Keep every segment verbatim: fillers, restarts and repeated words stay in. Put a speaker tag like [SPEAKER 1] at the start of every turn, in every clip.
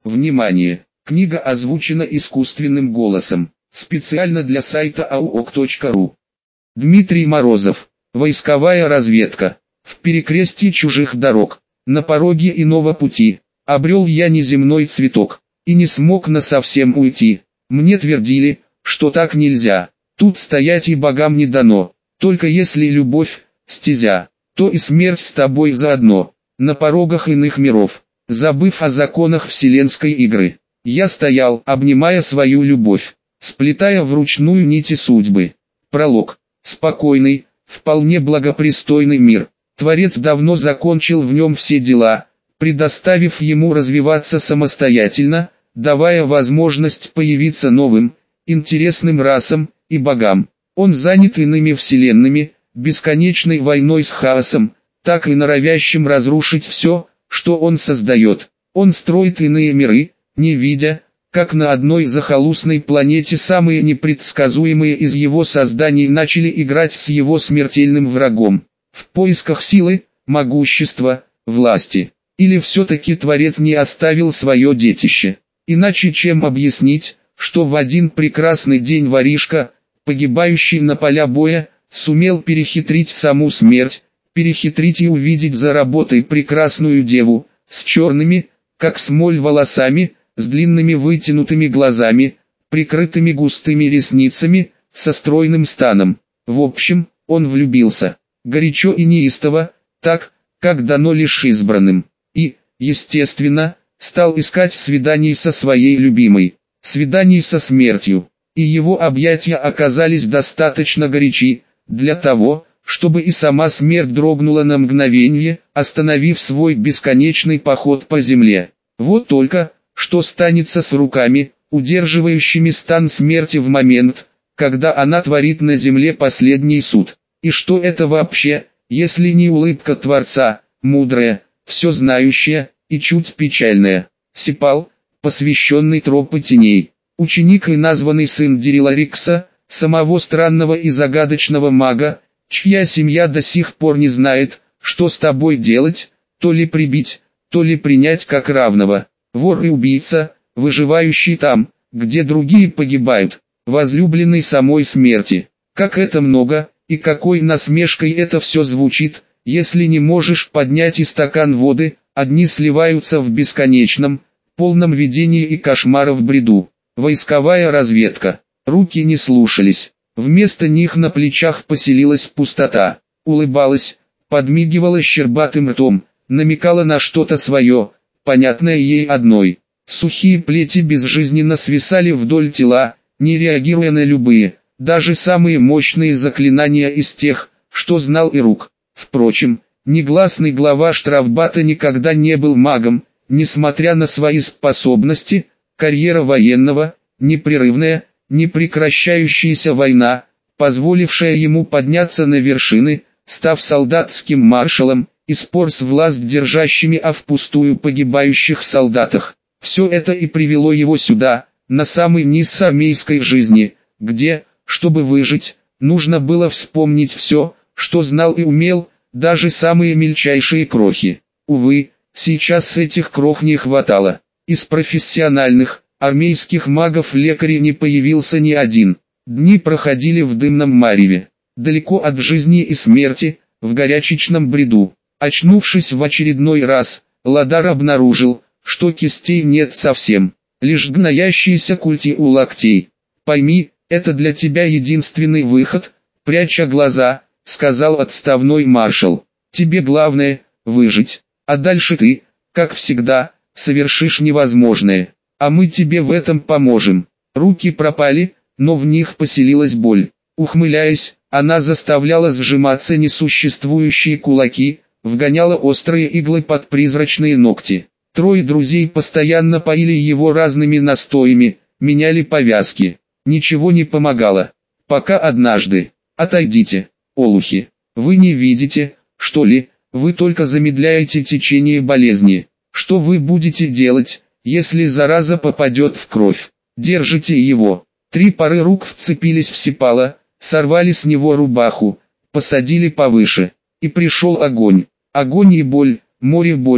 [SPEAKER 1] Внимание! Книга озвучена искусственным голосом. Специально для сайта ауок точка ру. Дмитрий Морозов. Войсковая разведка. В перекрестии чужих дорог, на пороге иного пути, обрел я неземной цветок, и не смог насовсем уйти. Мне твердили, что так нельзя, тут стоять и богам не дано, только если любовь, стезя, то и смерть с тобой заодно. На порогах иных миров, забыв о законах вселенской игры, я стоял, обнимая свою любовь, сплетая вручную нити судьбы. Пролог. Спокойный, вполне благопристойный мир. Творец давно закончил в нем все дела, предоставив ему развиваться самостоятельно, давая возможность появиться новым, интересным расам и богам. Он занят иными вселенными, бесконечной войной с хаосом, так и норовящим разрушить все, что он создает. Он строит иные миры, не видя, как на одной захолустной планете самые непредсказуемые из его созданий начали играть с его смертельным врагом. В поисках силы, могущества, власти. Или все-таки Творец не оставил свое детище. Иначе чем объяснить, что в один прекрасный день воришка, погибающий на поля боя, сумел перехитрить саму смерть, перехитрить и увидеть за работой прекрасную деву, с черными, как смоль волосами, с длинными вытянутыми глазами, прикрытыми густыми ресницами, со стройным станом. В общем, он влюбился, горячо и неистово, так, как дано лишь избранным. И, естественно, стал искать свиданий со своей любимой, свиданий со смертью. И его объятия оказались достаточно горячи, для того, чтобы и сама смерть дрогнула на мгновенье, остановив свой бесконечный поход по земле. Вот только, что станется с руками, удерживающими стан смерти в момент, когда она творит на земле последний суд. И что это вообще, если не улыбка Творца, мудрая, все знающая и чуть печальная. Сипал, посвященный тропы теней, ученик и названный сын Дириларикса, самого странного и загадочного мага, чья семья до сих пор не знает, что с тобой делать, то ли прибить, то ли принять как равного. Вор и убийца, выживающий там, где другие погибают, возлюбленный самой смерти. Как это много, и какой насмешкой это все звучит, если не можешь поднять и стакан воды, одни сливаются в бесконечном, полном видении и кошмара в бреду. Войсковая разведка. Руки не слушались, вместо них на плечах поселилась пустота. Улыбалась, подмигивала щербатым ртом, намекала на что-то свое, понятное ей одной. Сухие плети безжизненно свисали вдоль тела, не реагируя на любые, даже самые мощные заклинания из тех, что знал Ирук. Впрочем, негласный глава штрафбата никогда не был магом, несмотря на свои способности, карьера военного, непрерывная, непрекращающаяся война, позволившая ему подняться на вершины, став солдатским маршалом, и спор с власть держащими а впустую погибающих солдатах. Все это и привело его сюда, на самый низ армейской жизни, где, чтобы выжить, нужно было вспомнить все, что знал и умел, даже самые мельчайшие крохи. Увы, сейчас этих крох не хватало. Из профессиональных, армейских магов-лекарей не появился ни один. Дни проходили в дымном мареве, далеко от жизни и смерти, в горячечном бреду. Очнувшись в очередной раз, Ладар обнаружил, что кистей нет совсем, лишь гноящиеся культи у локтей. «Пойми, это для тебя единственный выход», — пряча глаза, сказал отставной маршал. «Тебе главное — выжить, а дальше ты, как всегда, совершишь невозможное, а мы тебе в этом поможем». Руки пропали, но в них поселилась боль. Ухмыляясь, она заставляла сжиматься несуществующие кулаки, вгоняла острые иглы под призрачные ногти. Трое друзей постоянно поили его разными настоями, меняли повязки. Ничего не помогало. Пока однажды: «Отойдите, олухи, вы не видите, что ли, вы только замедляете течение болезни. Что вы будете делать, если зараза попадет в кровь? Держите его». Три пары рук вцепились в Сипала, сорвали с него рубаху, посадили повыше. И пришел огонь. Огонь и боль, море боли,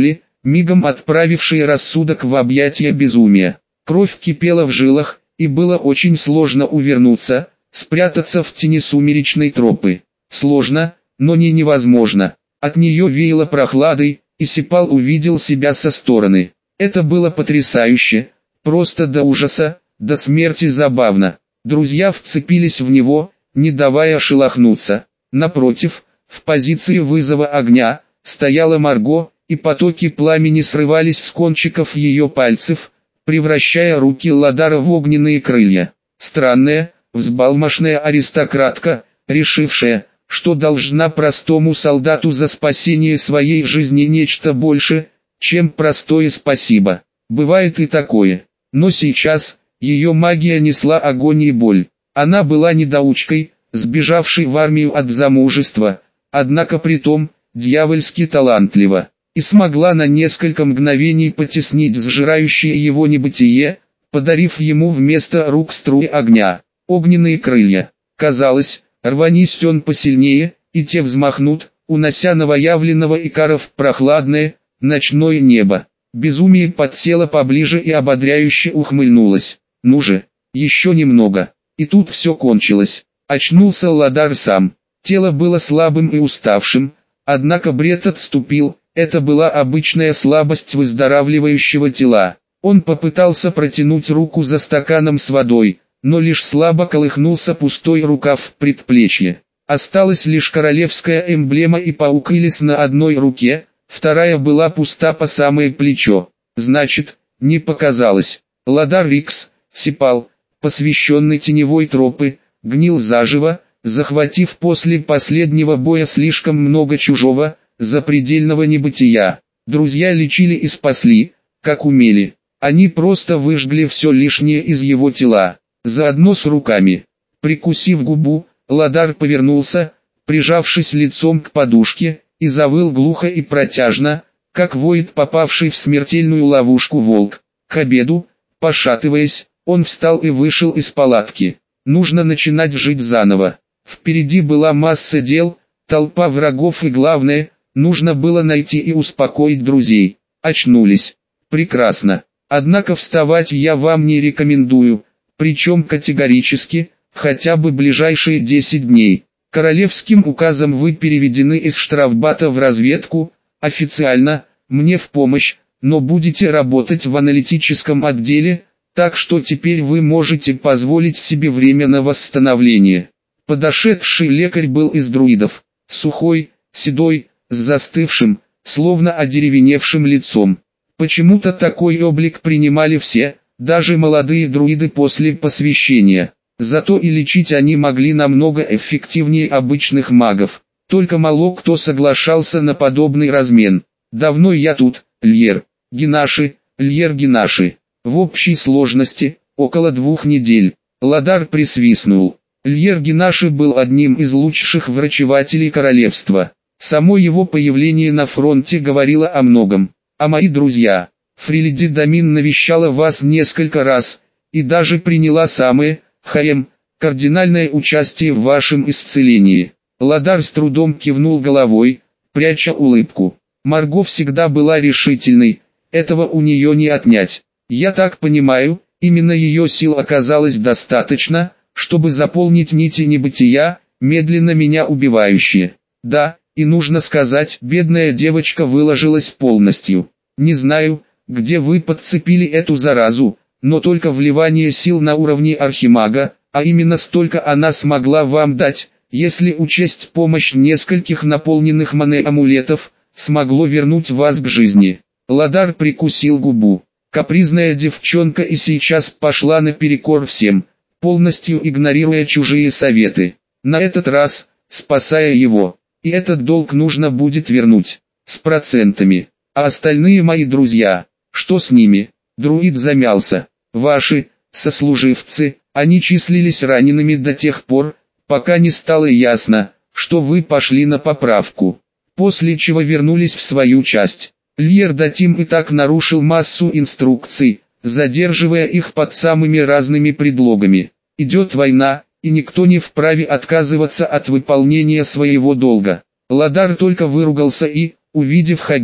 [SPEAKER 1] мигом отправившие рассудок в объятия безумия. Кровь кипела в жилах, и было очень сложно увернуться, спрятаться в тени сумеречной тропы. Сложно, но не невозможно. От нее веяло прохладой, и Сипал увидел себя со стороны. Это было потрясающе, просто до ужаса, до смерти забавно. Друзья вцепились в него, не давая шелохнуться. Напротив, в позиции вызова огня, стояла Марго, и потоки пламени срывались с кончиков ее пальцев, превращая руки Ладара в огненные крылья. Странная, взбалмошная аристократка, решившая, что должна простому солдату за спасение своей жизни нечто больше, чем простое спасибо. Бывает и такое. Но сейчас, ее магия несла огонь и боль. Она была недоучкой, сбежавшей в армию от замужества, однако притом, дьявольски талантлива, и смогла на несколько мгновений потеснить сжирающее его небытие, подарив ему вместо рук струи огня, огненные крылья. Казалось, рванись он посильнее, и те взмахнут, унося новоявленного Икара в прохладное, ночное небо. Безумие подсело поближе и ободряюще ухмыльнулось. Ну же, еще немного. И тут все кончилось. Очнулся Ладар сам. Тело было слабым и уставшим, однако бред отступил. Это была обычная слабость выздоравливающего тела. Он попытался протянуть руку за стаканом с водой, но лишь слабо колыхнулся пустой рукав в предплечье. Осталась лишь королевская эмблема и паукилис на одной руке, вторая была пуста по самое плечо. Значит, не показалось. Ладар Рикс, Сипал, посвященный теневой тропы, гнил заживо, захватив после последнего боя слишком много чужого, запредельного небытия. Друзья лечили и спасли, как умели. Они просто выжгли все лишнее из его тела, заодно с руками. Прикусив губу, Ладар повернулся, прижавшись лицом к подушке, и завыл глухо и протяжно, как воет попавший в смертельную ловушку волк. К обеду, пошатываясь, он встал и вышел из палатки. Нужно начинать жить заново. Впереди была масса дел, толпа врагов и главное, нужно было найти и успокоить друзей. Очнулись. Прекрасно. Однако вставать я вам не рекомендую, причем категорически, хотя бы ближайшие десять дней. Королевским указом вы переведены из штрафбата в разведку, официально, мне в помощь, но будете работать в аналитическом отделе, так что теперь вы можете позволить себе время на восстановление. Подошедший лекарь был из друидов, сухой, седой, с застывшим, словно одеревеневшим лицом. Почему-то такой облик принимали все, даже молодые друиды после посвящения. Зато и лечить они могли намного эффективнее обычных магов. Только мало кто соглашался на подобный размен. Давно я тут, Льер, Генаши, Льер Генаши. В общей сложности, около двух недель. Ладар присвистнул. Льер Генаши был одним из лучших врачевателей королевства. Само его появление на фронте говорило о многом. А мои друзья, Фрилиди Дамин навещала вас несколько раз, и даже приняла самое, Хаем, кардинальное участие в вашем исцелении. Ладар с трудом кивнул головой, пряча улыбку. Марго всегда была решительной, этого у нее не отнять. Я так понимаю, именно ее сил оказалось достаточно, чтобы заполнить нити небытия, медленно меня убивающие. Да, и нужно сказать, бедная девочка выложилась полностью. Не знаю, где вы подцепили эту заразу, но только вливание сил на уровне архимага, а именно столько она смогла вам дать, если учесть помощь нескольких наполненных мане амулетов, смогло вернуть вас к жизни. Ладар прикусил губу. Капризная девчонка и сейчас пошла наперекор всем, полностью игнорируя чужие советы. На этот раз, спасая его. И этот долг нужно будет вернуть. С процентами. А остальные мои друзья, что с ними? Друид замялся. Ваши, сослуживцы, они числились ранеными до тех пор, пока не стало ясно, что вы пошли на поправку. После чего вернулись в свою часть. Льер Датим и так нарушил массу инструкций, задерживая их под самыми разными предлогами. Идет война, и никто не вправе отказываться от выполнения своего долга. Ладар только выругался и, увидев Хагира,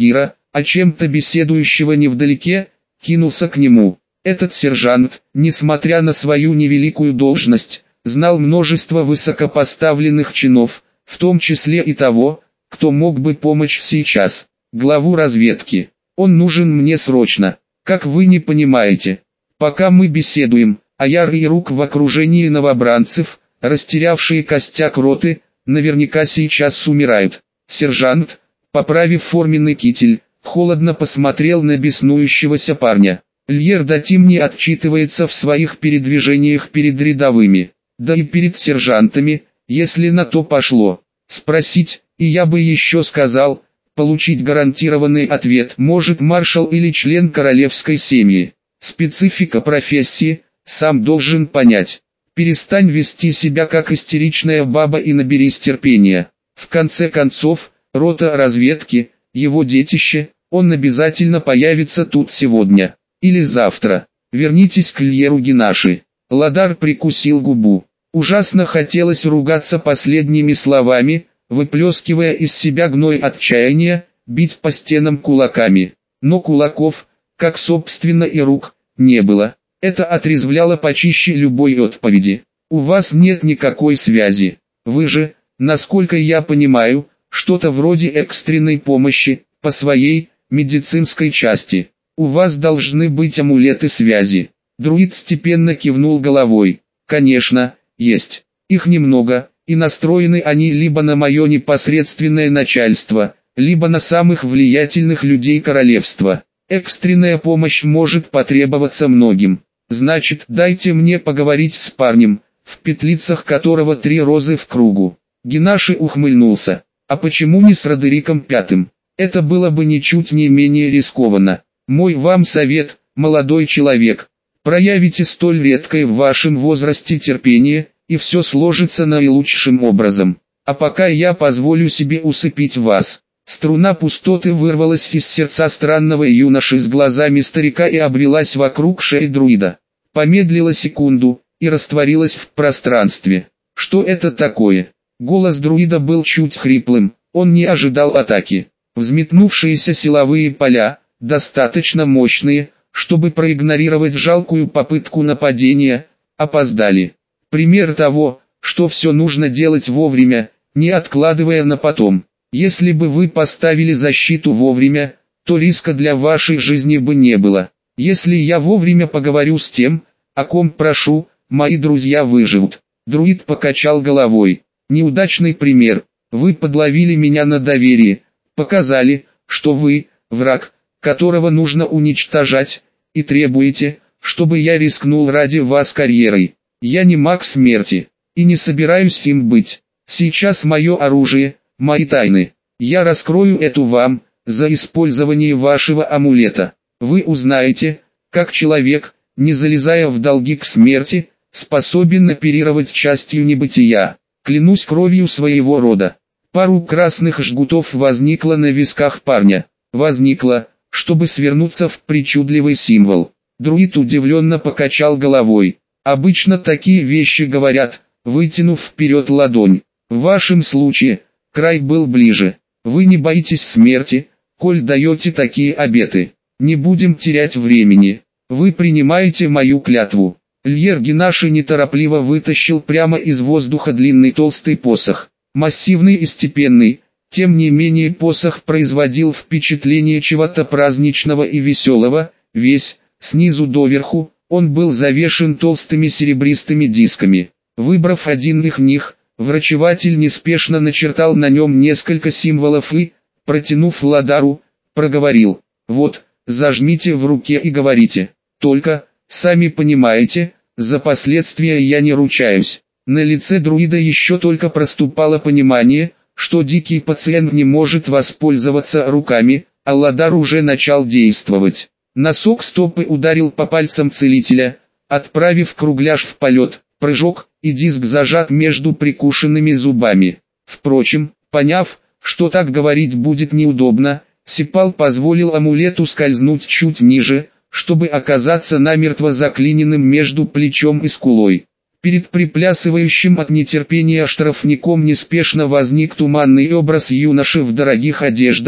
[SPEAKER 1] о чем-то беседующего невдалеке, кинулся к нему. Этот сержант, несмотря на свою невеликую должность, знал множество высокопоставленных чинов, в том числе и того, кто мог бы помочь сейчас, главу разведки. Он нужен мне срочно, как вы не понимаете. Пока мы беседуем, Аяр и Рук в окружении новобранцев, растерявшие костяк роты, наверняка сейчас умирают. Сержант, поправив форменный китель, холодно посмотрел на беснующегося парня. Льер Датим не отчитывается в своих передвижениях перед рядовыми, да и перед сержантами, если на то пошло. Спросить, и я бы еще сказал, получить гарантированный ответ может маршал или член королевской семьи. Специфика профессии, сам должен понять. Перестань вести себя как истеричная баба и наберись терпения. В конце концов, рота разведки, его детище, он обязательно появится тут сегодня. Или завтра. Вернитесь к Льеру Генаши. Ладар прикусил губу. Ужасно хотелось ругаться последними словами, выплескивая из себя гной отчаяния, бить по стенам кулаками. Но кулаков, как собственно и рук, не было. Это отрезвляло почище любой отповеди. У вас нет никакой связи. Вы же, насколько я понимаю, что-то вроде экстренной помощи, по своей, медицинской части. У вас должны быть амулеты связи. Друид степенно кивнул головой. Конечно, есть. Их немного, и настроены они либо на мое непосредственное начальство, либо на самых влиятельных людей королевства. Экстренная помощь может потребоваться многим. Значит, дайте мне поговорить с парнем, в петлицах которого три розы в кругу. Генаши ухмыльнулся. А почему не с Родериком Пятым? Это было бы ничуть не менее рискованно. Мой вам совет, молодой человек. Проявите столь редкое в вашем возрасте терпение, и все сложится наилучшим образом. А пока я позволю себе усыпить вас. Струна пустоты вырвалась из сердца странного юноши с глазами старика и обвелась вокруг шеи друида. Помедлила секунду, и растворилась в пространстве. Что это такое? Голос друида был чуть хриплым, он не ожидал атаки. Взметнувшиеся силовые поля, достаточно мощные, чтобы проигнорировать жалкую попытку нападения, опоздали. Пример того, что все нужно делать вовремя, не откладывая на потом. Если бы вы поставили защиту вовремя, то риска для вашей жизни бы не было. Если я вовремя поговорю с тем, о ком прошу, мои друзья выживут. Друид покачал головой. Неудачный пример. Вы подловили меня на доверие, показали, что вы, враг, которого нужно уничтожать, и требуете, чтобы я рискнул ради вас карьерой. Я не маг смерти, и не собираюсь им быть. Сейчас мое оружие, мои тайны. Я раскрою эту вам, за использование вашего амулета. Вы узнаете, как человек, не залезая в долги к смерти, способен оперировать частью небытия. Клянусь кровью своего рода. Пару красных жгутов возникло на висках парня. Возникло, чтобы свернуться в причудливый символ. Друид удивленно покачал головой. Обычно такие вещи говорят, вытянув вперед ладонь. В вашем случае, край был ближе. Вы не боитесь смерти, коль даете такие обеты. Не будем терять времени. Вы принимаете мою клятву. Льер Генаши неторопливо вытащил прямо из воздуха длинный толстый посох. Массивный и степенный, тем не менее посох производил впечатление чего-то праздничного и веселого. Весь, снизу доверху, он был завешен толстыми серебристыми дисками. Выбрав один из них, врачеватель неспешно начертал на нем несколько символов и, протянув Ладару, проговорил: «Вот, зажмите в руке и говорите. Только, сами понимаете, за последствия я не ручаюсь». На лице друида еще только проступало понимание, что дикий пациент не может воспользоваться руками, а Ладар уже начал действовать. Носок стопы ударил по пальцам целителя, отправив кругляш в полет, прыжок, и диск зажат между прикушенными зубами. Впрочем, поняв, что так говорить будет неудобно, Сипал позволил амулету скользнуть чуть ниже, чтобы оказаться намертво заклиненным между плечом и скулой. Перед приплясывающим от нетерпения штрафником неспешно возник туманный образ юноши в дорогих одеждах,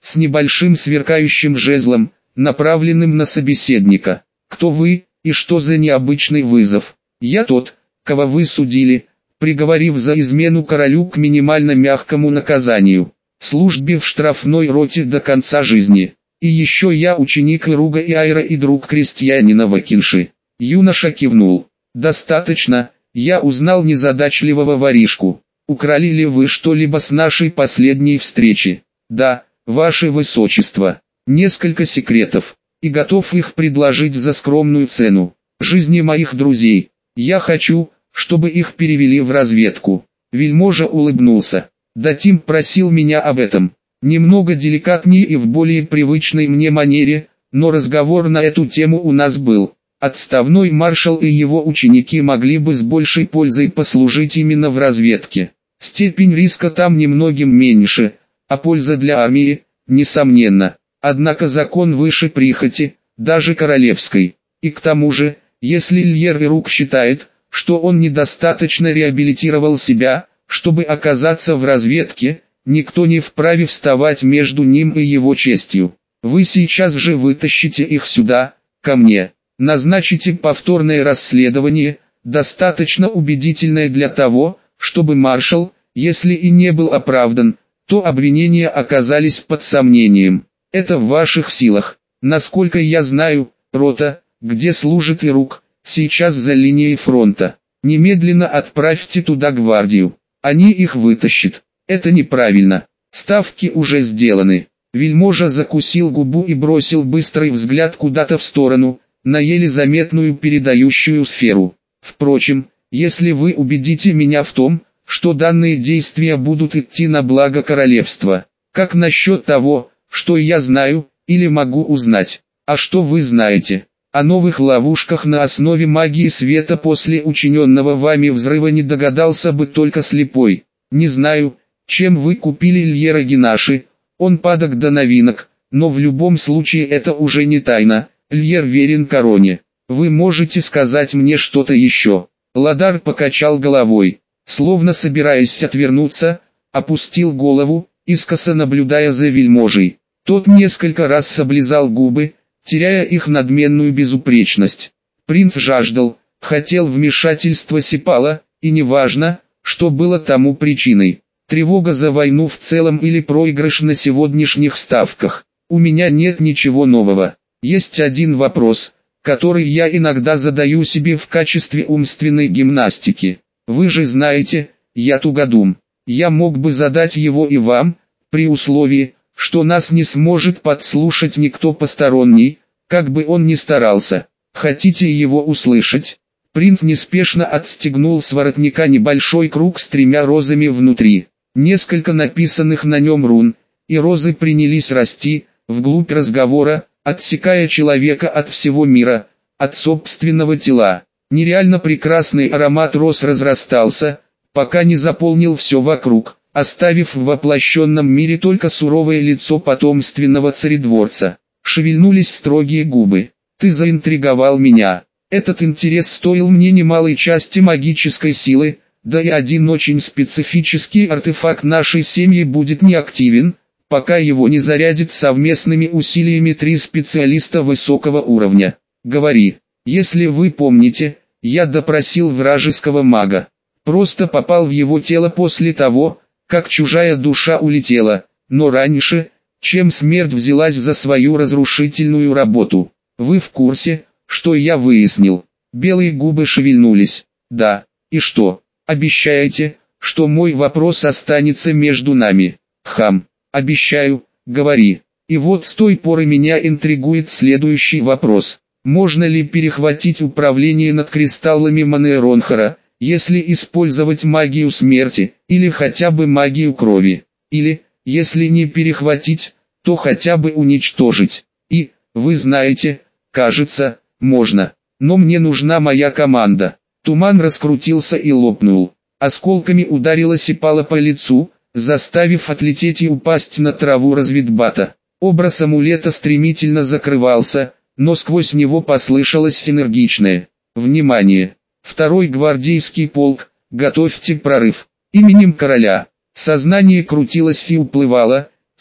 [SPEAKER 1] с небольшим сверкающим жезлом, направленным на собеседника. «Кто вы, и что за необычный вызов?» «Я тот, кого вы судили, приговорив за измену королю к минимально мягкому наказанию, службе в штрафной роте до конца жизни. И еще я ученик Ируга и Айра и друг крестьянина Вакинши». Юноша кивнул. «Достаточно, я узнал незадачливого воришку. Украли ли вы что-либо с нашей последней встречи?» «Да, ваше высочество. Несколько секретов, и готов их предложить за скромную цену. Жизни моих друзей. Я хочу, чтобы их перевели в разведку». Вельможа улыбнулся. «Датим просил меня об этом. Немного деликатнее и в более привычной мне манере, но разговор на эту тему у нас был. Отставной маршал и его ученики могли бы с большей пользой послужить именно в разведке. Степень риска там немногим меньше, а польза для армии, несомненно. Однако закон выше прихоти, даже королевской. И к тому же, если Льер Ирук считает, что он недостаточно реабилитировал себя, чтобы оказаться в разведке, никто не вправе вставать между ним и его честью. Вы сейчас же вытащите их сюда, ко мне. Назначите повторное расследование, достаточно убедительное для того, чтобы маршал, если и не был оправдан, то обвинения оказались под сомнением. Это в ваших силах. Насколько я знаю, рота, где служит Ирук, сейчас за линией фронта. Немедленно отправьте туда гвардию. Они их вытащат. Это неправильно. Ставки уже сделаны». Вельможа закусил губу и бросил быстрый взгляд куда-то в сторону, на еле заметную передающую сферу. «Впрочем, если вы убедите меня в том, что данные действия будут идти на благо королевства, как насчет того, что я знаю, или могу узнать? А что вы знаете? О новых ловушках на основе магии света после учиненного вами взрыва не догадался бы только слепой. Не знаю, чем вы купили Льера Генаши, он падок до новинок, но в любом случае это уже не тайна. Льер верен короне. Вы можете сказать мне что-то еще?» Ладар покачал головой, словно собираясь отвернуться, опустил голову, искоса наблюдая за вельможей. Тот несколько раз облизал губы, теряя их надменную безупречность. Принц жаждал, хотел вмешательства Сипала, и неважно, что было тому причиной. Тревога за войну в целом или проигрыш на сегодняшних ставках. У меня нет ничего нового. Есть один вопрос, который я иногда задаю себе в качестве умственной гимнастики. Вы же знаете, я тугодум. Я мог бы задать его и вам, при условии, что нас не сможет подслушать никто посторонний, как бы он ни старался. Хотите его услышать? Принц неспешно отстегнул с воротника небольшой круг с тремя розами внутри. Несколько написанных на нем рун, и розы принялись расти, вглубь разговора, отсекая человека от всего мира, от собственного тела. Нереально прекрасный аромат роз разрастался, пока не заполнил все вокруг, оставив в воплощенном мире только суровое лицо потомственного царедворца. Шевельнулись строгие губы. «Ты заинтриговал меня. Этот интерес стоил мне немалой части магической силы, да и один очень специфический артефакт нашей семьи будет неактивен, пока его не зарядит совместными усилиями три специалиста высокого уровня. Говори, если вы помните, я допросил вражеского мага. Просто попал в его тело после того, как чужая душа улетела, но раньше, чем смерть взялась за свою разрушительную работу. Вы в курсе, что я выяснил?» Белые губы шевельнулись. «Да, и что? Обещаете, что мой вопрос останется между нами?» «Хам, обещаю, говори». И вот с той поры меня интригует следующий вопрос. Можно ли перехватить управление над кристаллами Манеронхара, если использовать магию смерти, или хотя бы магию крови? Или, если не перехватить, то хотя бы уничтожить? И, вы знаете, кажется, можно. Но мне нужна моя команда. Туман раскрутился и лопнул. Осколками ударила Сипала по лицу, заставив отлететь и упасть на траву разведбата. Образ амулета стремительно закрывался, но сквозь него послышалось энергичное: «Внимание! Второй гвардейский полк, готовьте прорыв! Именем короля!» Сознание крутилось и уплывало,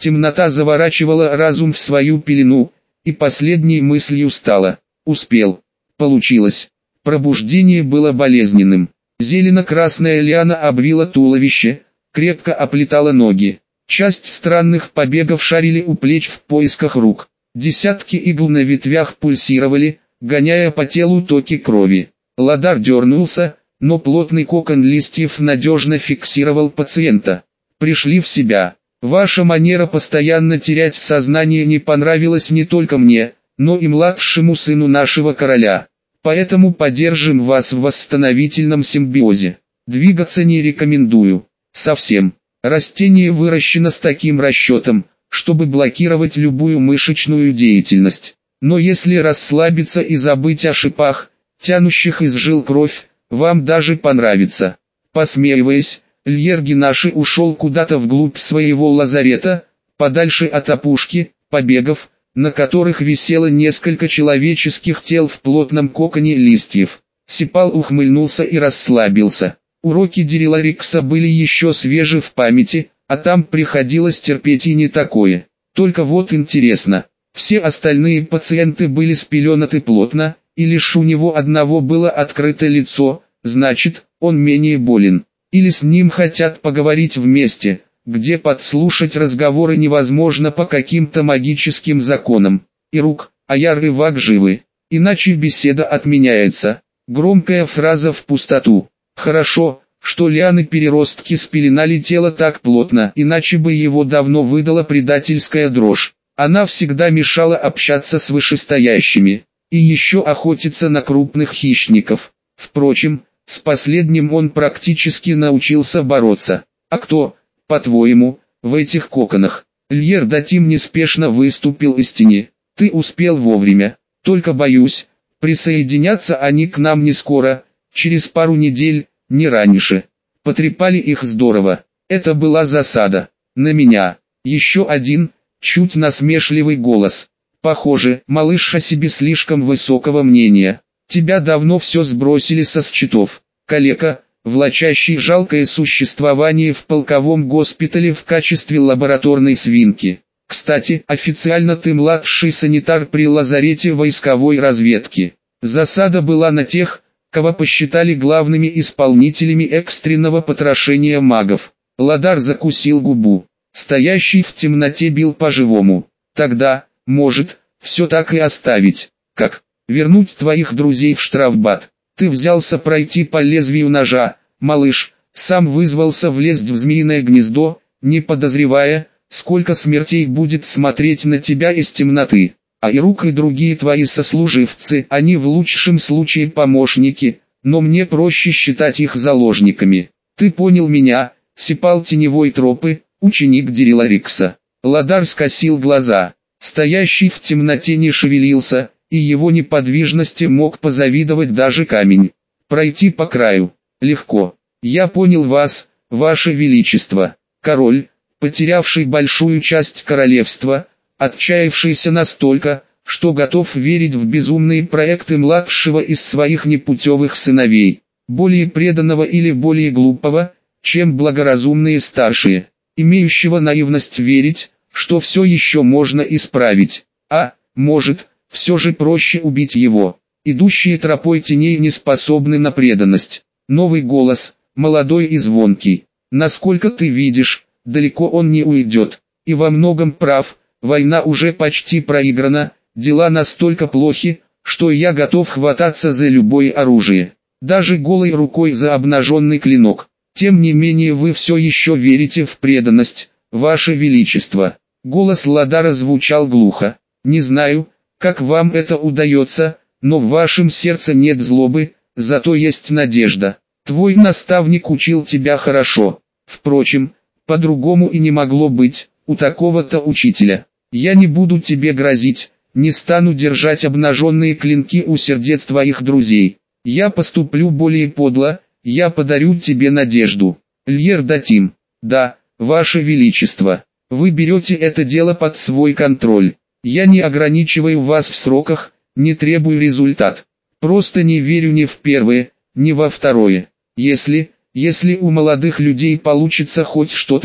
[SPEAKER 1] Темнота заворачивала разум в свою пелену, и последней мыслью стало: успел. Получилось. Пробуждение было болезненным. Зелено-красная лиана обвила туловище, крепко оплетала ноги. Часть странных побегов шарили у плеч в поисках рук. Десятки игл на ветвях пульсировали, гоняя по телу токи крови. Ладар дернулся, но плотный кокон листьев надежно фиксировал пациента. Пришли в себя. Ваша манера постоянно терять сознание не понравилась не только мне, но и младшему сыну нашего короля. Поэтому поддержим вас в восстановительном симбиозе. Двигаться не рекомендую. Совсем. Растение выращено с таким расчетом, чтобы блокировать любую мышечную деятельность. Но если расслабиться и забыть о шипах, тянущих из жил кровь, вам даже понравится. Посмеиваясь, Льер Генаши ушел куда-то вглубь своего лазарета, подальше от опушки, побегов, на которых висело несколько человеческих тел в плотном коконе листьев. Сипал ухмыльнулся и расслабился. Уроки Дириларикса были еще свежи в памяти, а там приходилось терпеть и не такое. Только вот интересно, все остальные пациенты были спеленаты плотно, и лишь у него одного было открыто лицо, значит, он менее болен. Или с ним хотят поговорить вместе, где подслушать разговоры невозможно по каким-то магическим законам. Ирук, Аяр и Вак живы, иначе беседа отменяется. Громкая фраза в пустоту. Хорошо, что лианы-переростки спеленали тело так плотно, иначе бы его давно выдала предательская дрожь. Она всегда мешала общаться с вышестоящими, и еще охотиться на крупных хищников. Впрочем, с последним он практически научился бороться. А кто, по-твоему, в этих коконах? Льер Датим неспешно выступил из тени. Ты успел вовремя, только боюсь, присоединятся они к нам не скоро, через пару недель, не раньше. Потрепали их здорово. Это была засада. На меня. Еще один, чуть насмешливый голос. Похоже, малыш о себе слишком высокого мнения. Тебя давно все сбросили со счетов. Калека, влачащий жалкое существование в полковом госпитале в качестве лабораторной свинки. Кстати, официально ты младший санитар при лазарете войсковой разведки. Засада была на тех, кого посчитали главными исполнителями экстренного потрошения магов. Ладар закусил губу. Стоящий в темноте бил по-живому. Тогда, может, все так и оставить. Как? Вернуть твоих друзей в штрафбат. Ты взялся пройти по лезвию ножа, малыш, сам вызвался влезть в змеиное гнездо, не подозревая, сколько смертей будет смотреть на тебя из темноты. А Ирук и другие твои сослуживцы, они в лучшем случае помощники, но мне проще считать их заложниками. Ты понял меня, Сипал теневой тропы, ученик Дириларикса. Ладар скосил глаза. Стоящий в темноте не шевелился, и его неподвижности мог позавидовать даже камень. Пройти по краю. Легко. Я понял вас, ваше величество. Король, потерявший большую часть королевства, отчаявшийся настолько, что готов верить в безумные проекты младшего из своих непутевых сыновей, более преданного или более глупого, чем благоразумные старшие, имеющего наивность верить, что все еще можно исправить, а, может, все же проще убить его. Идущие тропой теней не способны на преданность. Новый голос, молодой и звонкий. Насколько ты видишь, далеко он не уйдет. И во многом прав, война уже почти проиграна, дела настолько плохи, что я готов хвататься за любое оружие. Даже голой рукой за обнаженный клинок. Тем не менее вы все еще верите в преданность, ваше величество. Голос Ладара звучал глухо. Не знаю, как вам это удается, но в вашем сердце нет злобы, зато есть надежда. Твой наставник учил тебя хорошо. Впрочем, по-другому и не могло быть, у такого-то учителя. Я не буду тебе грозить, не стану держать обнаженные клинки у сердец твоих друзей. Я поступлю более подло, я подарю тебе надежду. Льер Датим. Да, ваше величество, вы берете это дело под свой контроль. Я не ограничиваю вас в сроках, не требую результат. Просто не верю ни в первое, ни во второе. Если, если у молодых людей получится хоть что-то,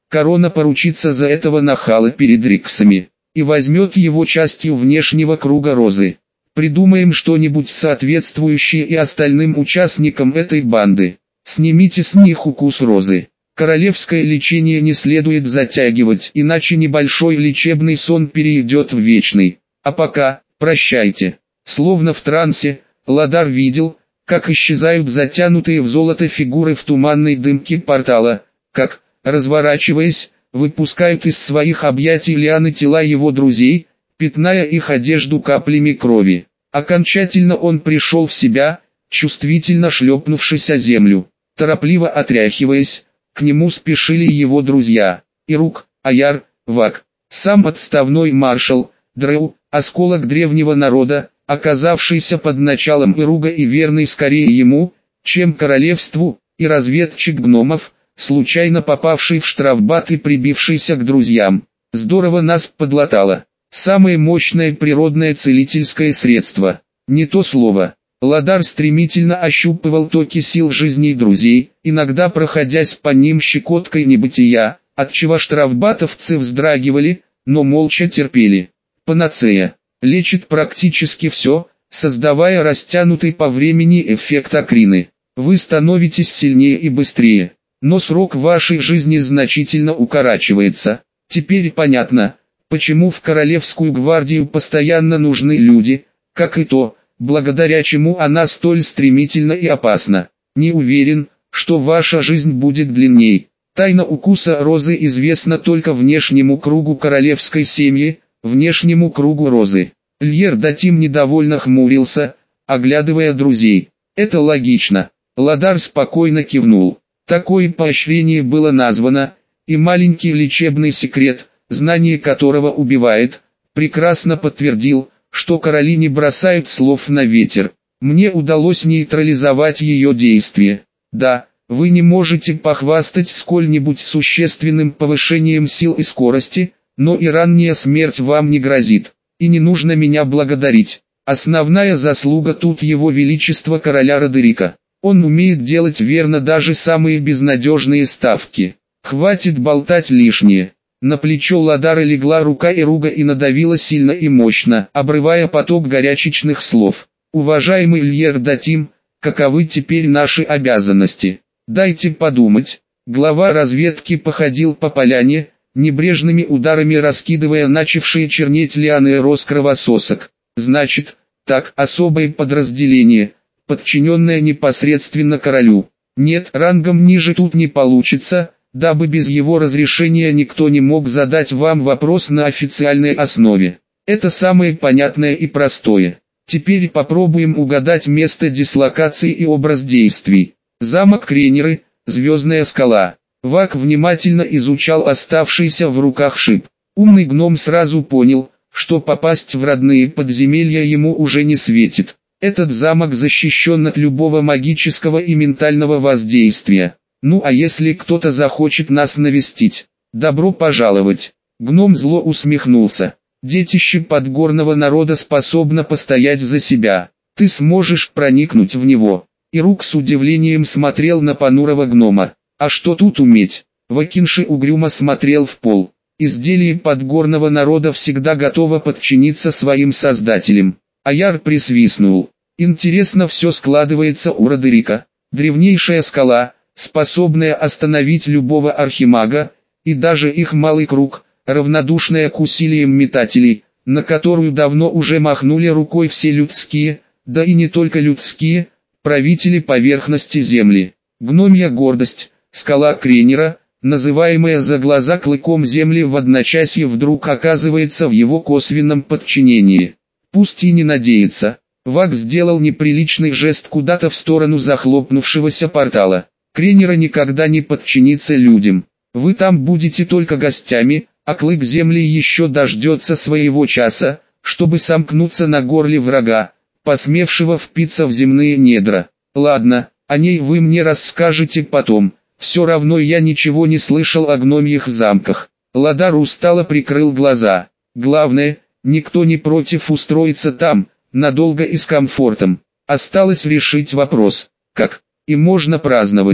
[SPEAKER 1] Корона поручится за этого нахала перед Риксами и возьмет его частью внешнего круга Розы. Придумаем что-нибудь соответствующее и остальным участникам этой банды. Снимите с них укус Розы. Королевское лечение не следует затягивать, иначе небольшой лечебный сон перейдет в вечный. А пока, прощайте. Словно в трансе, Ладар видел, как исчезают затянутые в золото фигуры в туманной дымке портала, как, разворачиваясь, выпускают из своих объятий лианы тела его друзей, пятная их одежду каплями крови. Окончательно он пришел в себя, чувствительно шлепнувшись о землю. Торопливо отряхиваясь, к нему спешили его друзья. Ирук, Аяр, Вак, сам отставной маршал, Дрэу, осколок древнего народа, оказавшийся под началом Ируга и верный скорее ему, чем королевству, и разведчик гномов, случайно попавший в штрафбат и прибившийся к друзьям. Здорово нас подлатало. Самое мощное природное целительское средство. Не то слово. Ладар стремительно ощупывал токи сил жизней друзей, иногда проходясь по ним щекоткой небытия, отчего штрафбатовцы вздрагивали, но молча терпели. Панацея. Лечит практически все, создавая растянутый по времени эффект акрины. Вы становитесь сильнее и быстрее, но срок вашей жизни значительно укорачивается. Теперь понятно, почему в Королевскую гвардию постоянно нужны люди, как и то, благодаря чему она столь стремительна и опасна. Не уверен, что ваша жизнь будет длинней. Тайна укуса Розы известна только внешнему кругу королевской семьи, внешнему кругу Розы. Льер Датим недовольно хмурился, оглядывая друзей. Это логично. Ладар спокойно кивнул. Такое поощрение было названо, и маленький лечебный секрет, знание которого убивает, прекрасно подтвердил, что короли не бросают слов на ветер. Мне удалось нейтрализовать ее действие. Да, вы не можете похвастать сколь-нибудь существенным повышением сил и скорости, но и ранняя смерть вам не грозит. И не нужно меня благодарить. Основная заслуга тут его величество короля Родерика. Он умеет делать верно даже самые безнадежные ставки. Хватит болтать лишнее. На плечо Ладара легла рука Ируга и надавила сильно и мощно, обрывая поток горячечных слов. Уважаемый Льер Датим, каковы теперь наши обязанности? Дайте подумать. Глава разведки походил по поляне, небрежными ударами раскидывая начавшие чернеть лианы роз кровососок. Значит, так, особое подразделение, подчиненное непосредственно королю. Нет, рангом ниже тут не получится, дабы без его разрешения никто не мог задать вам вопрос на официальной основе. Это самое понятное и простое. Теперь попробуем угадать место дислокации и образ действий. Замок Кренеры, Звездная скала. Вак внимательно изучал оставшийся в руках шип. Умный гном сразу понял, что попасть в родные подземелья ему уже не светит. Этот замок защищен от любого магического и ментального воздействия. Ну а если кто-то захочет нас навестить? Добро пожаловать. Гном зло усмехнулся. Детище подгорного народа способно постоять за себя. Ты сможешь проникнуть в него. Ирук с удивлением смотрел на понурого гнома. А что тут уметь? Вакинши угрюмо смотрел в пол. Изделие подгорного народа всегда готово подчиниться своим создателям. Аяр присвистнул. Интересно все складывается у Родерика. Древнейшая скала, способная остановить любого архимага, и даже их малый круг, равнодушная к усилиям метателей, на которую давно уже махнули рукой все людские, да и не только людские, правители поверхности земли. Гномья гордость, скала Кренера, называемая за глаза клыком земли в одночасье вдруг оказывается в его косвенном подчинении. Пусть и не надеется. Вак сделал неприличный жест куда-то в сторону захлопнувшегося портала. Кренера никогда не подчинится людям. Вы там будете только гостями, а клык земли еще дождется своего часа, чтобы сомкнуться на горле врага, посмевшего впиться в земные недра. Ладно, о ней вы мне расскажете потом. Все равно я ничего не слышал о гномьих замках. Ладар устало прикрыл глаза. Главное, никто не против устроиться там, надолго и с комфортом. Осталось решить вопрос, как, и можно праздновать.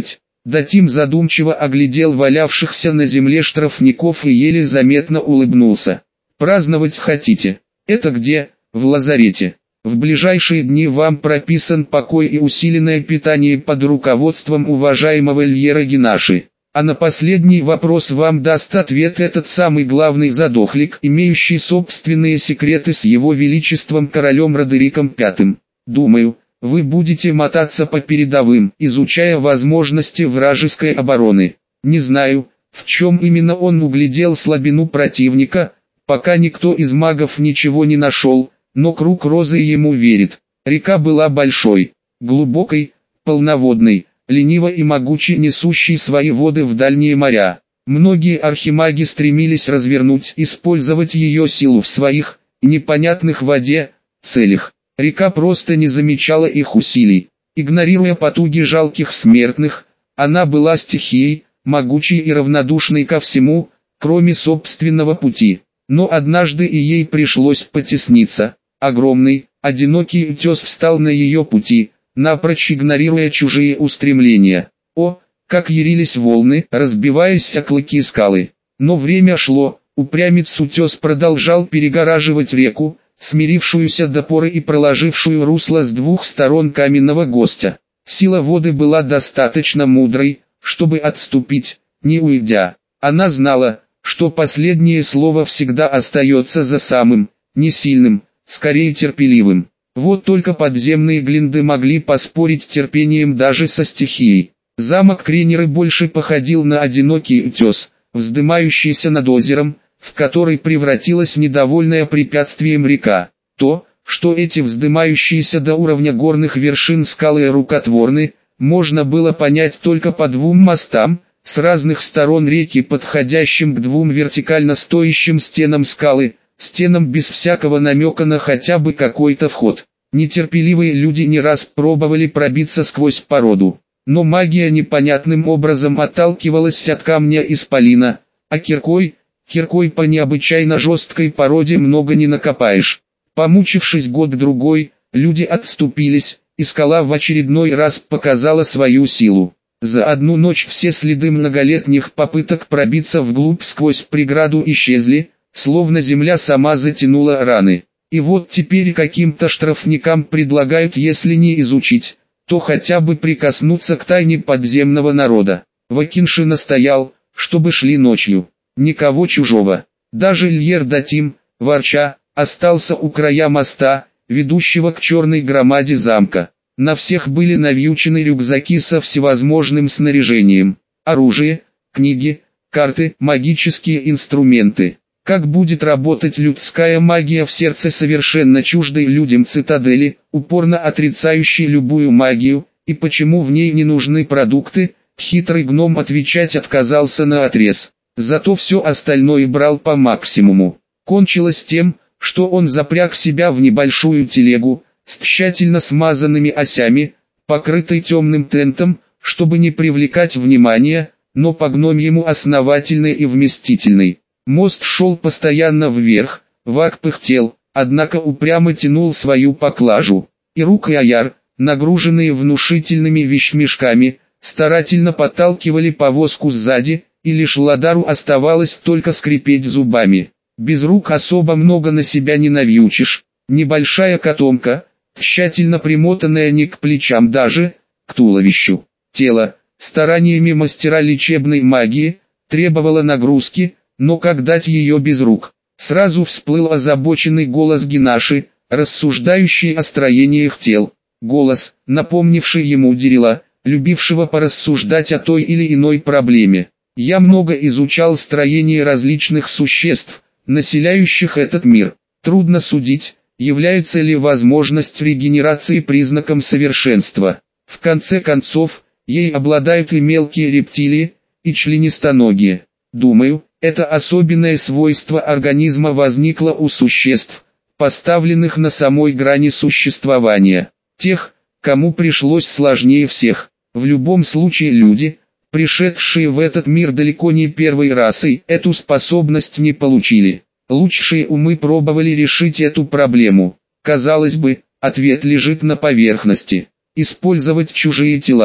[SPEAKER 1] Датим задумчиво оглядел валявшихся на земле штрафников и еле заметно улыбнулся. «Праздновать хотите? Это где? В лазарете. В ближайшие дни вам прописан покой и усиленное питание под руководством уважаемого Льера Генаши. А на последний вопрос вам даст ответ этот самый главный задохлик, имеющий собственные секреты с его величеством королем Родериком Пятым. Думаю, вы будете мотаться по передовым, изучая возможности вражеской обороны. Не знаю, в чем именно он углядел слабину противника, пока никто из магов ничего не нашел, но круг розы ему верит. Река была большой, глубокой, полноводной, лениво и могуче несущей свои воды в дальние моря. Многие архимаги стремились развернуть, использовать ее силу в своих, непонятных воде, целях. Река просто не замечала их усилий. Игнорируя потуги жалких смертных, она была стихией, могучей и равнодушной ко всему, кроме собственного пути. Но однажды и ей пришлось потесниться. Огромный, одинокий утес встал на ее пути, напрочь игнорируя чужие устремления. О, как ярились волны, разбиваясь о клыки скалы. Но время шло, упрямец-утес продолжал перегораживать реку, смирившуюся до поры и проложившую русло с двух сторон каменного гостя. Сила воды была достаточно мудрой, чтобы отступить, не уйдя. Она знала, что последнее слово всегда остается за самым, не сильным, скорее терпеливым. Вот только подземные глинды могли поспорить терпением даже со стихией. Замок Кренеры больше походил на одинокий утес, вздымающийся над озером, в который превратилась недовольная препятствием река. То, что эти вздымающиеся до уровня горных вершин скалы рукотворны, можно было понять только по двум мостам, с разных сторон реки, подходящим к двум вертикально стоящим стенам скалы, стенам без всякого намека на хотя бы какой-то вход. Нетерпеливые люди не раз пробовали пробиться сквозь породу, но магия непонятным образом отталкивалась от камня исполина, а киркой, киркой по необычайно жесткой породе много не накопаешь. Помучившись год-другой, люди отступились, и скала в очередной раз показала свою силу. За одну ночь все следы многолетних попыток пробиться вглубь сквозь преграду исчезли, словно земля сама затянула раны. И вот теперь каким-то штрафникам предлагают, если не изучить, то хотя бы прикоснуться к тайне подземного народа. Вакинши настоял, чтобы шли ночью. Никого чужого. Даже Льер Датим, ворча, остался у края моста, ведущего к черной громаде замка. На всех были навьючены рюкзаки со всевозможным снаряжением. Оружие, книги, карты, магические инструменты. Как будет работать людская магия в сердце совершенно чуждой людям цитадели, упорно отрицающей любую магию, и почему в ней не нужны продукты, хитрый гном отвечать отказался наотрез. Зато все остальное брал по максимуму. Кончилось тем, что он запряг себя в небольшую телегу, с тщательно смазанными осями, покрытой темным тентом, чтобы не привлекать внимания, но по гномьему основательной и вместительной. Мост шел постоянно вверх, Вак пыхтел, однако упрямо тянул свою поклажу. И Рук и Аяр, нагруженные внушительными вещмешками, старательно подталкивали повозку сзади, и лишь Ладару оставалось только скрипеть зубами. Без рук особо много на себя не навьючишь. Небольшая котомка, тщательно примотанная не к плечам даже, к туловищу. Тело, стараниями мастера лечебной магии, требовало нагрузки, но как дать ее без рук? Сразу всплыл озабоченный голос Генаши, рассуждающий о строениях тел. Голос, напомнивший ему Дирила, любившего порассуждать о той или иной проблеме. Я много изучал строение различных существ, населяющих этот мир. Трудно судить, является ли возможность регенерации признаком совершенства. В конце концов, ей обладают и мелкие рептилии, и членистоногие. Думаю, это особенное свойство организма возникло у существ, поставленных на самой грани существования. Тех, кому пришлось сложнее всех. В любом случае люди, пришедшие в этот мир далеко не первой расой, эту способность не получили. Лучшие умы пробовали решить эту проблему. Казалось бы, ответ лежит на поверхности. Использовать чужие тела.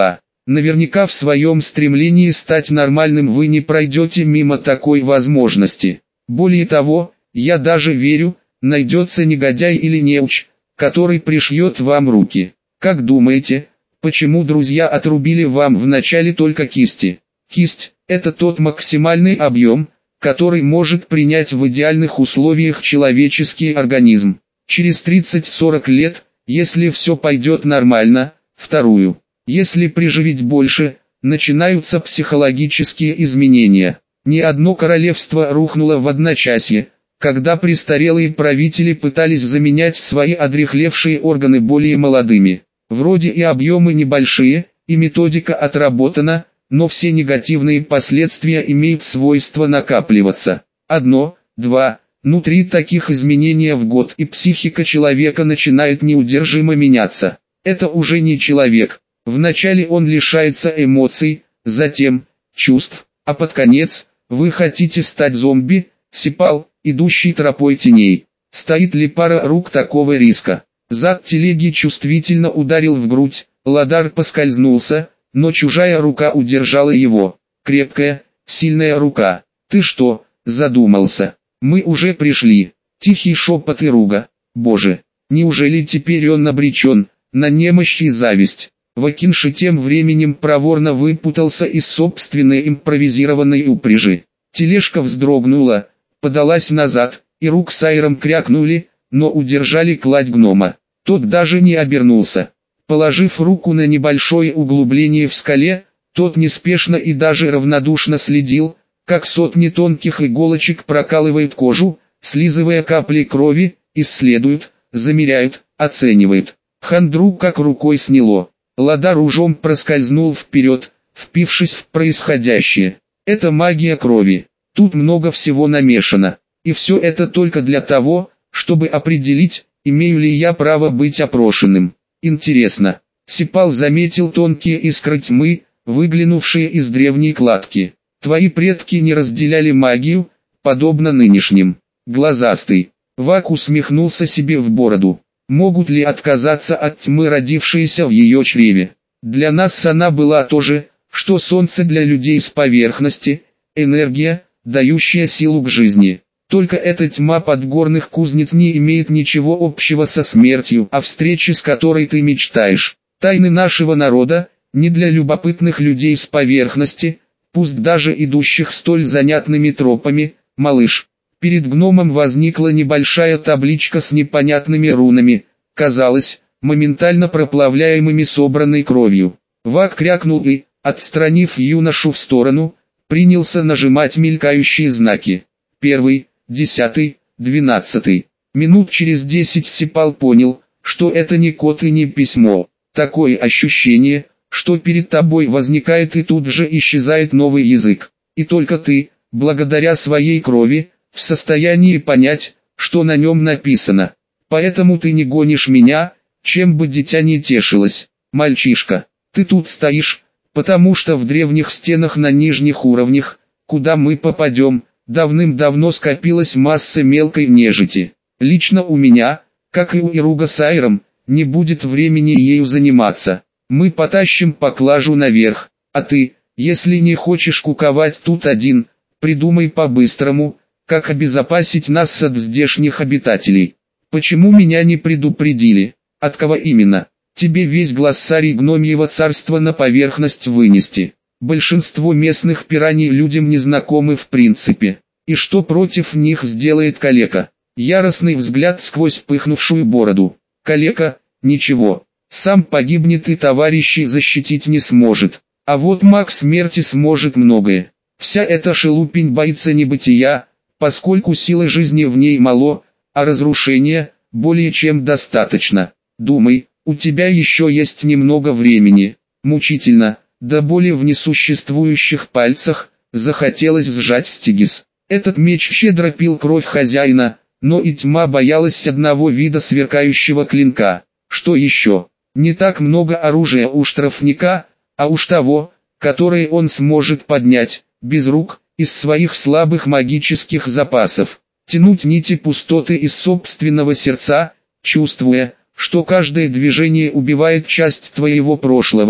[SPEAKER 1] Наверняка в своем стремлении стать нормальным вы не пройдете мимо такой возможности. Более того, я даже верю, найдется негодяй или неуч, который пришьет вам руки. Как думаете, почему друзья отрубили вам вначале только кисти? Кисть – это тот максимальный объем, который может принять в идеальных условиях человеческий организм. Через тридцать-сорок лет, если все пойдет нормально, вторую. Если приживить больше, начинаются психологические изменения. Ни одно королевство рухнуло в одночасье, когда престарелые правители пытались заменять свои одряхлевшие органы более молодыми. Вроде и объемы небольшие, и методика отработана, но все негативные последствия имеют свойство накапливаться. Одно, два, ну три таких изменения в год, и психика человека начинает неудержимо меняться. Это уже не человек. Вначале он лишается эмоций, затем чувств, а под конец вы хотите стать зомби, Сипал, идущий тропой теней. Стоит ли пара рук такого риска? Зад телеги чувствительно ударил в грудь, Ладар поскользнулся, но чужая рука удержала его. Крепкая, сильная рука. «Ты что, задумался? Мы уже пришли». Тихий шепот и руга. «Боже, неужели теперь он обречен на немощь и зависть?» Вакинши тем временем проворно выпутался из собственной импровизированной упряжи. Тележка вздрогнула, подалась назад, и рук с Айром крякнули, но удержали кладь гнома. Тот даже не обернулся. Положив руку на небольшое углубление в скале, тот неспешно и даже равнодушно следил, как сотни тонких иголочек прокалывают кожу, слизывая капли крови, исследуют, замеряют, оценивают. Хандру как рукой сняло. Ладар ужом проскользнул вперед, впившись в происходящее. Это магия крови. Тут много всего намешано. И все это только для того, чтобы определить, имею ли я право быть опрошенным. Интересно. Сипал заметил тонкие искры тьмы, выглянувшие из древней кладки. Твои предки не разделяли магию, подобно нынешним. Глазастый. Вак усмехнулся себе в бороду. Могут ли отказаться от тьмы, родившейся в ее чреве? Для нас она была то же, что солнце для людей с поверхности, энергия, дающая силу к жизни. Только эта тьма подгорных кузнец не имеет ничего общего со смертью, о встрече с которой ты мечтаешь. Тайны нашего народа, не для любопытных людей с поверхности, пусть даже идущих столь занятными тропами, малыш. Перед гномом возникла небольшая табличка с непонятными рунами, казалось, моментально проплавляемыми собранной кровью. Вак крякнул и, отстранив юношу в сторону, принялся нажимать мелькающие знаки. Первый, десятый, двенадцатый. Минут через десять Сипал понял, что это не код и не письмо. Такое ощущение, что перед тобой возникает и тут же исчезает новый язык. И только ты, благодаря своей крови, в состоянии понять, что на нем написано. Поэтому ты не гонишь меня, чем бы дитя не тешилось. Мальчишка, ты тут стоишь, потому что в древних стенах на нижних уровнях, куда мы попадем, давным-давно скопилась масса мелкой нежити. Лично у меня, как и у Ируга с Айром, не будет времени ею заниматься. Мы потащим поклажу наверх, а ты, если не хочешь куковать тут один, придумай по-быстрому, как обезопасить нас от здешних обитателей. Почему меня не предупредили? От кого именно? Тебе весь глоссарий гномьего царства на поверхность вынести. Большинство местных пираний людям не знакомы в принципе. И что против них сделает калека? Яростный взгляд сквозь пыхнувшую бороду. Калека, ничего. Сам погибнет и товарищей защитить не сможет. А вот маг смерти сможет многое. Вся эта шелупень боится небытия, поскольку силы жизни в ней мало, а разрушения более чем достаточно. Думай, у тебя еще есть немного времени. Мучительно, до боли в несуществующих пальцах, захотелось сжать стигис. Этот меч щедро пил кровь хозяина, но и тьма боялась одного вида сверкающего клинка. Что еще? Не так много оружия у штрафника, а уж того, которое он сможет поднять, без рук, из своих слабых магических запасов. Тянуть нити пустоты из собственного сердца, чувствуя, что каждое движение убивает часть твоего прошлого,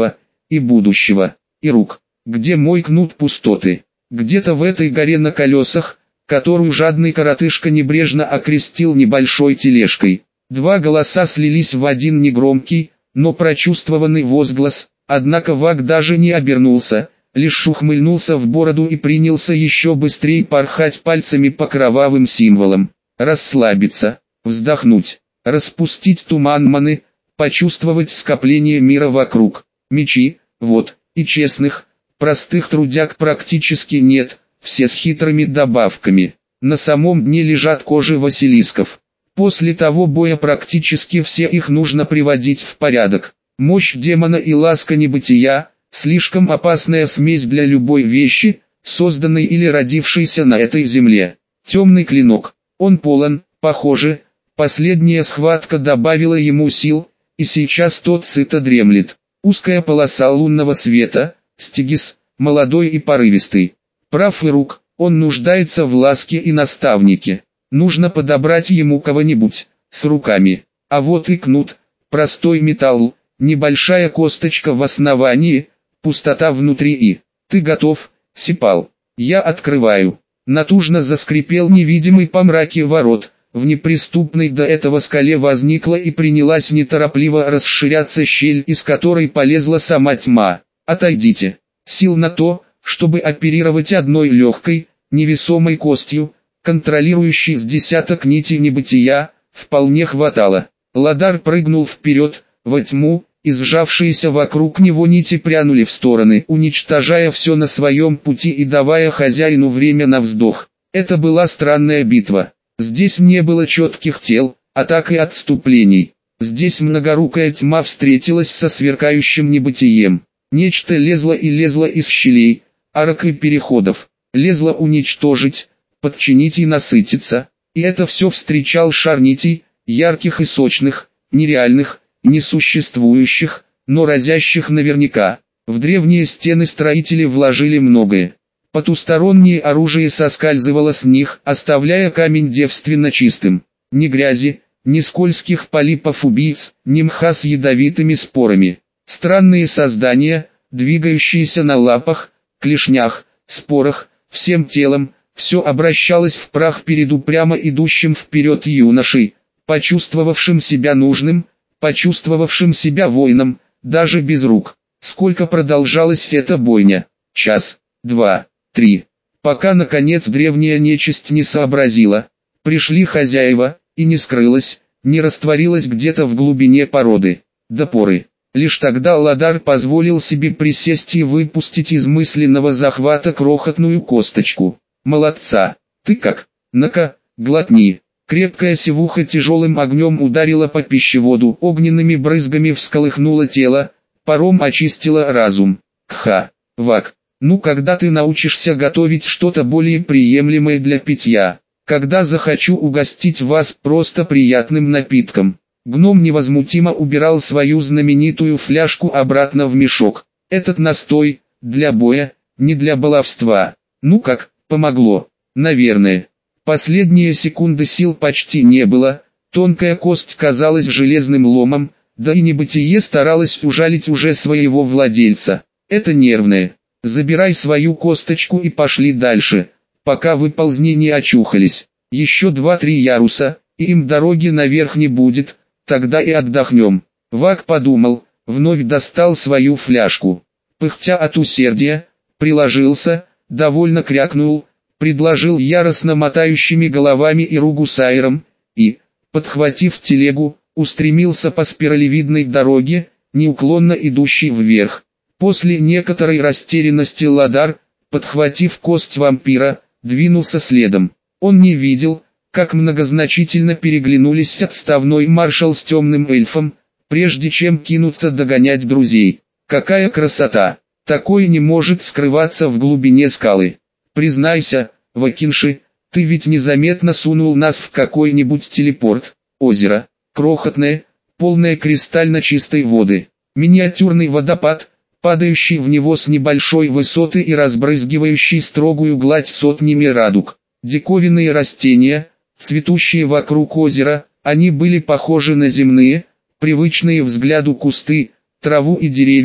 [SPEAKER 1] и будущего, и рук. Где мой кнут пустоты? Где-то в этой горе на колесах, которую жадный коротышка небрежно окрестил небольшой тележкой. Два голоса слились в один негромкий, но прочувствованный возглас, однако Вак даже не обернулся, лишь ухмыльнулся в бороду и принялся еще быстрее порхать пальцами по кровавым символам. Расслабиться, вздохнуть, распустить туман маны, почувствовать скопление мира вокруг. Мечи, вот, и честных, простых трудяг практически нет, все с хитрыми добавками. На самом дне лежат кожи василисков. После того боя практически все их нужно приводить в порядок. Мощь демона и ласка небытия – слишком опасная смесь для любой вещи, созданной или родившейся на этой земле. Темный клинок. Он полон, похоже, последняя схватка добавила ему сил, и сейчас тот сыто дремлет. Узкая полоса лунного света, Стигис, молодой и порывистый. Прав и рук, он нуждается в ласке и наставнике. Нужно подобрать ему кого-нибудь, с руками. А вот и кнут, простой металл, небольшая косточка в основании, пустота внутри и... Ты готов, Сипал? Я открываю. Натужно заскрипел невидимый по мраке ворот. В неприступной до этого скале возникла и принялась неторопливо расширяться щель, из которой полезла сама тьма. Отойдите. Сил на то, чтобы оперировать одной легкой, невесомой костью, контролирующей с десяток нитей небытия, вполне хватало. Ладар прыгнул вперед, во тьму, и сжавшиеся вокруг него нити прянули в стороны, уничтожая все на своем пути и давая хозяину время на вздох. Это была странная битва. Здесь не было четких тел, атак и отступлений. Здесь многорукая тьма встретилась со сверкающим небытием. Нечто лезло и лезло из щелей, арок и переходов. Лезло уничтожить, подчинить и насытиться. И это все встречал шар нитей, ярких и сочных, нереальных, несуществующих, но разящих наверняка. В древние стены строители вложили многое. Потустороннее оружие соскальзывало с них, оставляя камень девственно чистым. Ни грязи, ни скользких полипов-убийц, ни мха с ядовитыми спорами. Странные создания, двигающиеся на лапах, клешнях, спорах, всем телом, все обращалось в прах перед упрямо идущим вперед юношей, почувствовавшим себя нужным, почувствовавшим себя воином, даже без рук. Сколько продолжалась эта бойня? Час, два, три. Пока наконец древняя нечисть не сообразила. Пришли хозяева, и не скрылась, не растворилась где-то в глубине породы. До поры. Лишь тогда Ладар позволил себе присесть и выпустить из мысленного захвата крохотную косточку. Молодца. Ты как? На-ка, глотни. Крепкая сивуха тяжелым огнем ударила по пищеводу, огненными брызгами всколыхнула тело, паром очистила разум. Кха, Вак, ну когда ты научишься готовить что-то более приемлемое для питья? Когда захочу угостить вас просто приятным напитком. Гном невозмутимо убирал свою знаменитую фляжку обратно в мешок. Этот настой, для боя, не для баловства. Ну как, помогло? Наверное. Последние секунды сил почти не было, тонкая кость казалась железным ломом, да и небытие старалось ужалить уже своего владельца. Это нервное. Забирай свою косточку и пошли дальше, пока выползни не очухались. Еще два-три яруса, и им дороги наверх не будет, тогда и отдохнем. Вак подумал, вновь достал свою фляжку. Пыхтя от усердия, приложился, довольно крякнул, предложил яростно мотающими головами и ругусайром, и, подхватив телегу, устремился по спиралевидной дороге, неуклонно идущей вверх. После некоторой растерянности Ладар, подхватив кость вампира, двинулся следом. Он не видел, как многозначительно переглянулись отставной маршал с темным эльфом, прежде чем кинуться догонять друзей. Какая красота! Такое не может скрываться в глубине скалы. Признайся, Вакинши, ты ведь незаметно сунул нас в какой-нибудь телепорт. Озеро, крохотное, полное кристально чистой воды. Миниатюрный водопад, падающий в него с небольшой высоты и разбрызгивающий строгую гладь сотнями радуг. Диковинные растения, цветущие вокруг озера, они были похожи на земные, привычные взгляду кусты, траву и деревья,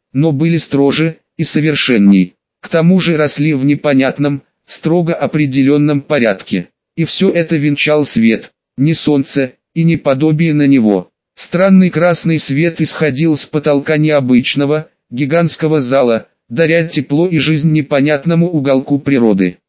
[SPEAKER 1] но были строже и совершенней. К тому же росли в непонятном, строго определенном порядке. И все это венчал свет, не солнце и не подобие на него. Странный красный свет исходил с потолка необычного, гигантского зала, даря тепло и жизнь непонятному уголку природы.